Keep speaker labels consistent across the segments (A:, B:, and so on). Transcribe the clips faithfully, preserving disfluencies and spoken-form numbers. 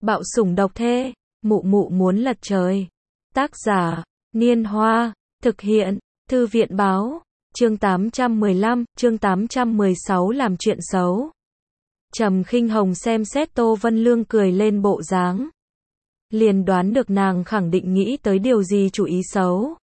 A: Bạo sủng độc thê, mụ mụ muốn lật trời. Tác giả, Niên Hoa, thực hiện, Thư viện báo, chương tám trăm mười lăm, chương tám trăm mười sáu làm chuyện xấu. Trầm Khinh Hồng xem xét Tô Vân Lương cười lên bộ dáng, liền đoán được nàng khẳng định nghĩ tới điều gì chủ ý xấu.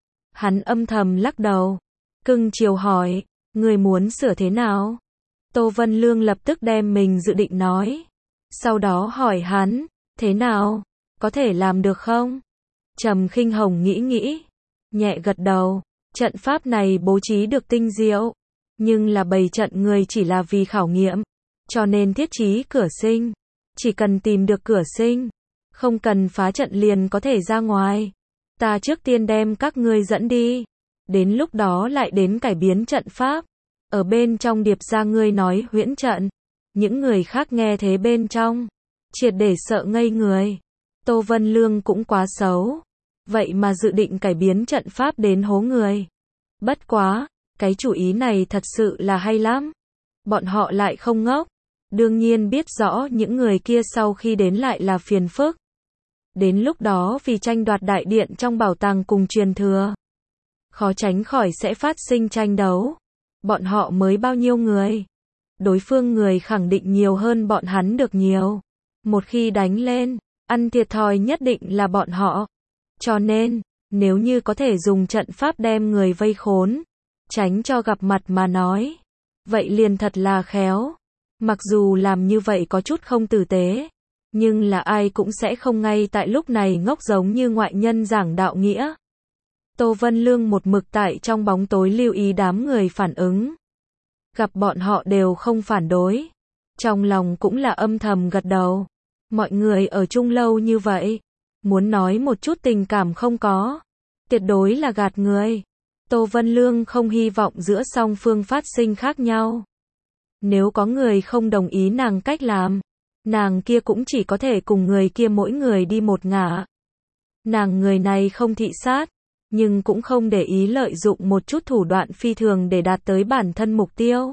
A: Hắn âm thầm lắc đầu, cưng chiều hỏi, người muốn sửa thế nào? Tô Vân Lương lập tức đem mình dự định nói. Sau đó hỏi hắn, thế nào? Có thể làm được không? Trầm Khinh Hồng nghĩ nghĩ, nhẹ gật đầu, trận pháp này bố trí được tinh diệu, nhưng là bày trận người chỉ là vì khảo nghiệm, cho nên thiết trí cửa sinh, chỉ cần tìm được cửa sinh, không cần phá trận liền có thể ra ngoài. Ta trước tiên đem các ngươi dẫn đi, đến lúc đó lại đến cải biến trận pháp. Ở bên trong điệp ra ngươi nói huyễn trận, những người khác nghe thế bên trong, triệt để sợ ngây người. Tô Vân Lương cũng quá xấu, vậy mà dự định cải biến trận pháp đến hố người. Bất quá, cái chủ ý này thật sự là hay lắm. Bọn họ lại không ngốc, đương nhiên biết rõ những người kia sau khi đến lại là phiền phức. Đến lúc đó vì tranh đoạt đại điện trong bảo tàng cùng truyền thừa, khó tránh khỏi sẽ phát sinh tranh đấu. Bọn họ mới bao nhiêu người? Đối phương người khẳng định nhiều hơn bọn hắn được nhiều. Một khi đánh lên, ăn thiệt thòi nhất định là bọn họ. Cho nên, nếu như có thể dùng trận pháp đem người vây khốn, tránh cho gặp mặt mà nói, vậy liền thật là khéo. Mặc dù làm như vậy có chút không tử tế, nhưng là ai cũng sẽ không ngay tại lúc này ngốc giống như ngoại nhân giảng đạo nghĩa. Tô Vân Lương một mực tại trong bóng tối lưu ý đám người phản ứng. Gặp bọn họ đều không phản đối, trong lòng cũng là âm thầm gật đầu. Mọi người ở chung lâu như vậy, muốn nói một chút tình cảm không có, tuyệt đối là gạt người. Tô Vân Lương không hy vọng giữa song phương phát sinh khác nhau. Nếu có người không đồng ý nàng cách làm, nàng kia cũng chỉ có thể cùng người kia mỗi người đi một ngả. Nàng người này không thị sát, nhưng cũng không để ý lợi dụng một chút thủ đoạn phi thường để đạt tới bản thân mục tiêu.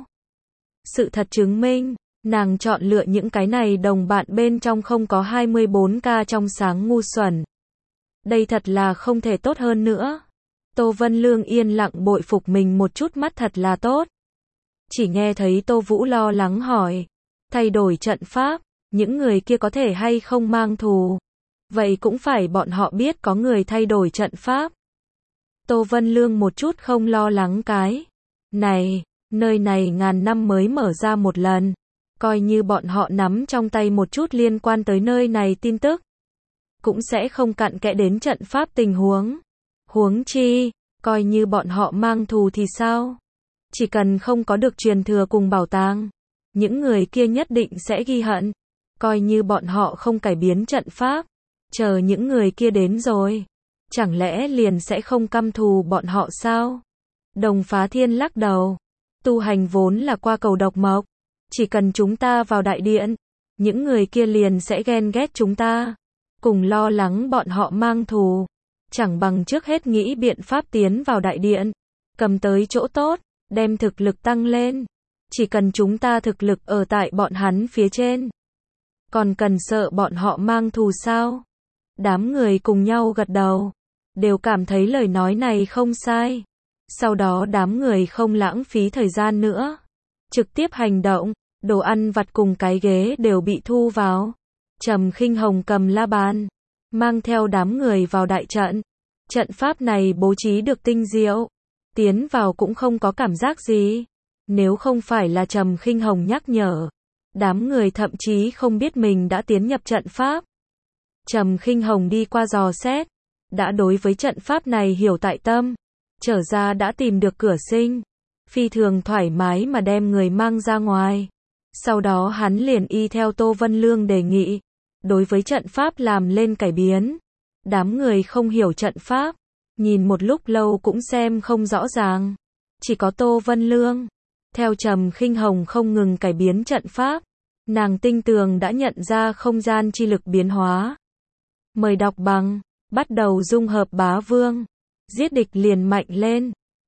A: Sự thật chứng minh, nàng chọn lựa những cái này đồng bạn bên trong không có hai mươi bốn K trong sáng ngu xuẩn. Đây thật là không thể tốt hơn nữa. Tô Vân Lương yên lặng bội phục mình một chút, mắt thật là tốt. Chỉ nghe thấy Tô Vũ lo lắng hỏi, thay đổi trận pháp, những người kia có thể hay không mang thù? Vậy cũng phải bọn họ biết có người thay đổi trận pháp. Tô Vân Lương một chút không lo lắng cái này, nơi này ngàn năm mới mở ra một lần, coi như bọn họ nắm trong tay một chút liên quan tới nơi này tin tức, cũng sẽ không cặn kẽ đến trận pháp tình huống. Huống chi, coi như bọn họ mang thù thì sao? Chỉ cần không có được truyền thừa cùng bảo tàng, những người kia nhất định sẽ ghi hận. Coi như bọn họ không cải biến trận pháp, chờ những người kia đến rồi, chẳng lẽ liền sẽ không căm thù bọn họ sao? Đồng Phá Thiên lắc đầu, tu hành vốn là qua cầu độc mộc, chỉ cần chúng ta vào đại điện, những người kia liền sẽ ghen ghét chúng ta, cùng lo lắng bọn họ mang thù, chẳng bằng trước hết nghĩ biện pháp tiến vào đại điện, cầm tới chỗ tốt, đem thực lực tăng lên. Chỉ cần chúng ta thực lực ở tại bọn hắn phía trên, còn cần sợ bọn họ mang thù sao? Đám người cùng nhau gật đầu, đều cảm thấy lời nói này không sai. Sau đó đám người không lãng phí thời gian nữa, trực tiếp hành động. Đồ ăn vặt cùng cái ghế đều bị thu vào. Trầm Khinh Hồng cầm la bàn, mang theo đám người vào đại trận. Trận pháp này bố trí được tinh diệu, tiến vào cũng không có cảm giác gì. Nếu không phải là Trầm Khinh Hồng nhắc nhở, đám người thậm chí không biết mình đã tiến nhập trận pháp. Trầm Khinh Hồng đi qua dò xét, đã đối với trận pháp này hiểu tại tâm, trở ra đã tìm được cửa sinh, phi thường thoải mái mà đem người mang ra ngoài. Sau đó hắn liền y theo Tô Vân Lương đề nghị, đối với trận pháp làm lên cải biến. Đám người không hiểu trận pháp, nhìn một lúc lâu cũng xem không rõ ràng. Chỉ có Tô Vân Lương, theo Trầm Khinh Hồng không ngừng cải biến trận pháp, nàng tinh tường đã nhận ra không gian chi lực biến hóa. Mời đọc bằng, bắt đầu dung hợp bá vương, giết địch liền mạnh lên.